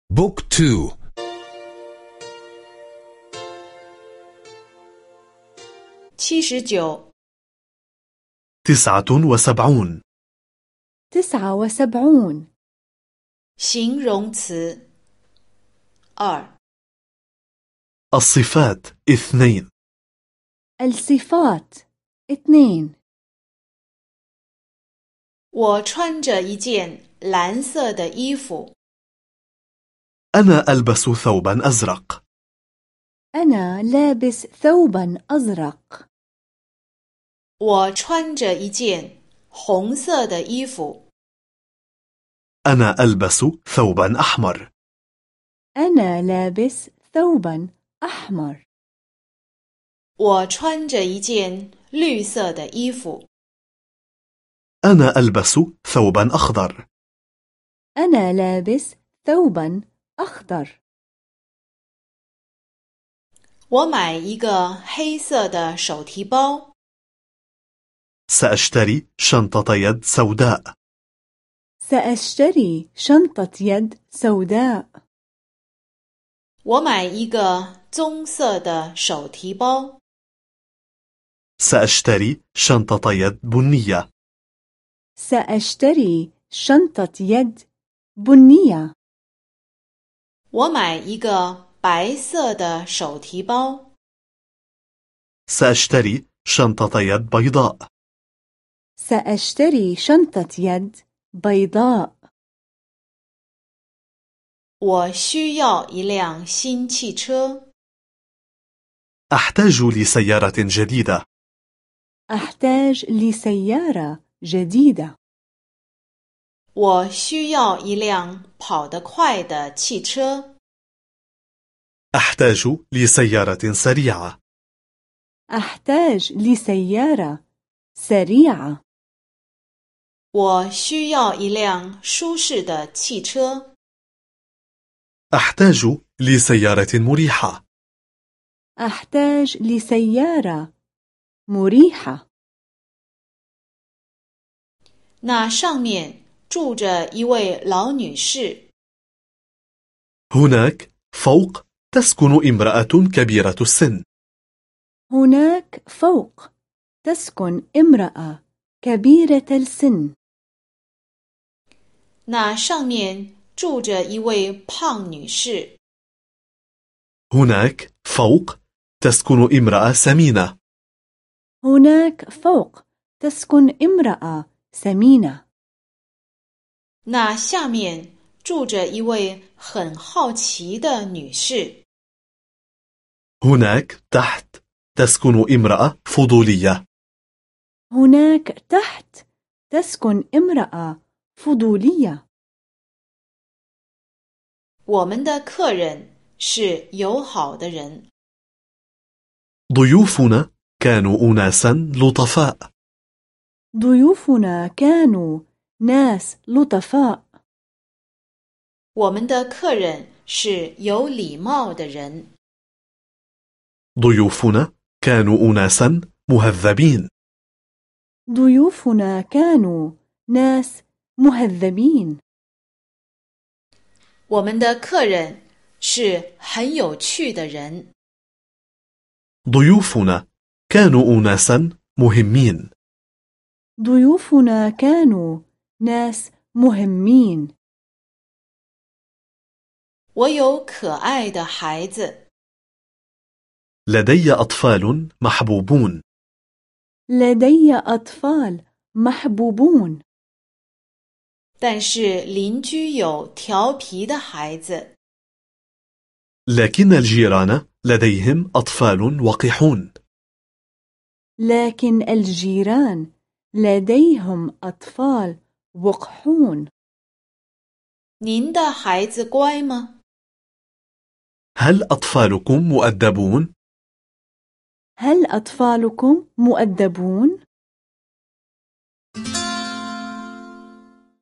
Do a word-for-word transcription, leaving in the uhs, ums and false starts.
بوك تو. 七十九. تسعة وسبعون. تسعة وسبعون. 形容词二. الصفات اثنين. الصفات اثنين. 我穿着一件蓝色的衣服。 أنا ألبس ثوبا أزرق. أنا لابس ثوبا أزرق. 我穿着一件红色的衣服。 أنا ألبس ثوبا أحمر. أنا لابس ثوبا أحمر. 我穿着一件绿色的衣服。 أنا ألبس ثوبا أخضر. أنا لابس ثوبا أخضر. 我买一个黑色的手提包。 سأشتري شنطة يد سوداء. سأشتري شنطة يد سوداء. 我买一个棕色的手提包。 سأشتري شنطة يد بنية. سأشتري شنطة يد بنية. 我买一个白色的手提包。 سأشتري شنطة يد بيضاء. سأشتري شنطة يد بيضاء. 我需要一辆新汽车。 أحتاج لسيارة جديدة. أحتاج لسيارة جديدة. 我需要一辆跑得快的汽车。 أحتاج لسيارة سريعة. أحتاج لسيارة سريعة. 我需要一辆舒适的汽车。 أحتاج لسيارة مريحة. أحتاج لسيارة مريحة. 那上面住着一位老女士。 هناك فوق تسكن امرأة كبيرة السن. هناك فوق تسكن امرأة كبيرة السن. 那上面住着一位胖女士。 هناك فوق تسكن امرأة سمينة. هناك فوق تسكن امرأة سمينة. 那下面住着一位很好奇的女士。 هناك تحت تسكن امرأة فضولية. هناك تحت تسكن امرأة فضولية. 我们的客人是友好的人。 ضيوفنا كانوا أناسا لطفاء. ضيوفنا كانوا ناس لطفاء. 我们的客人是有礼貌的人。 ضيوفنا كانوا أناسا مهذبين. ضيوفنا كانوا ناس مهذبين. 我们的客人是很有趣的人。 ضيوفنا كانوا أناسا مهمين. ضيوفنا كانوا ناس مهمين. 我有可爱的孩子。 لدي أطفال محبوبون. لدي أطفال محبوبون. 但是邻居有调皮的孩子。 لكن الجيران لديهم أطفال وقحون. لكن الجيران لديهم أطفال وقحون. 您的孩子乖吗？ هل أطفالكم مؤدبون؟ هل أطفالكم مؤدبون؟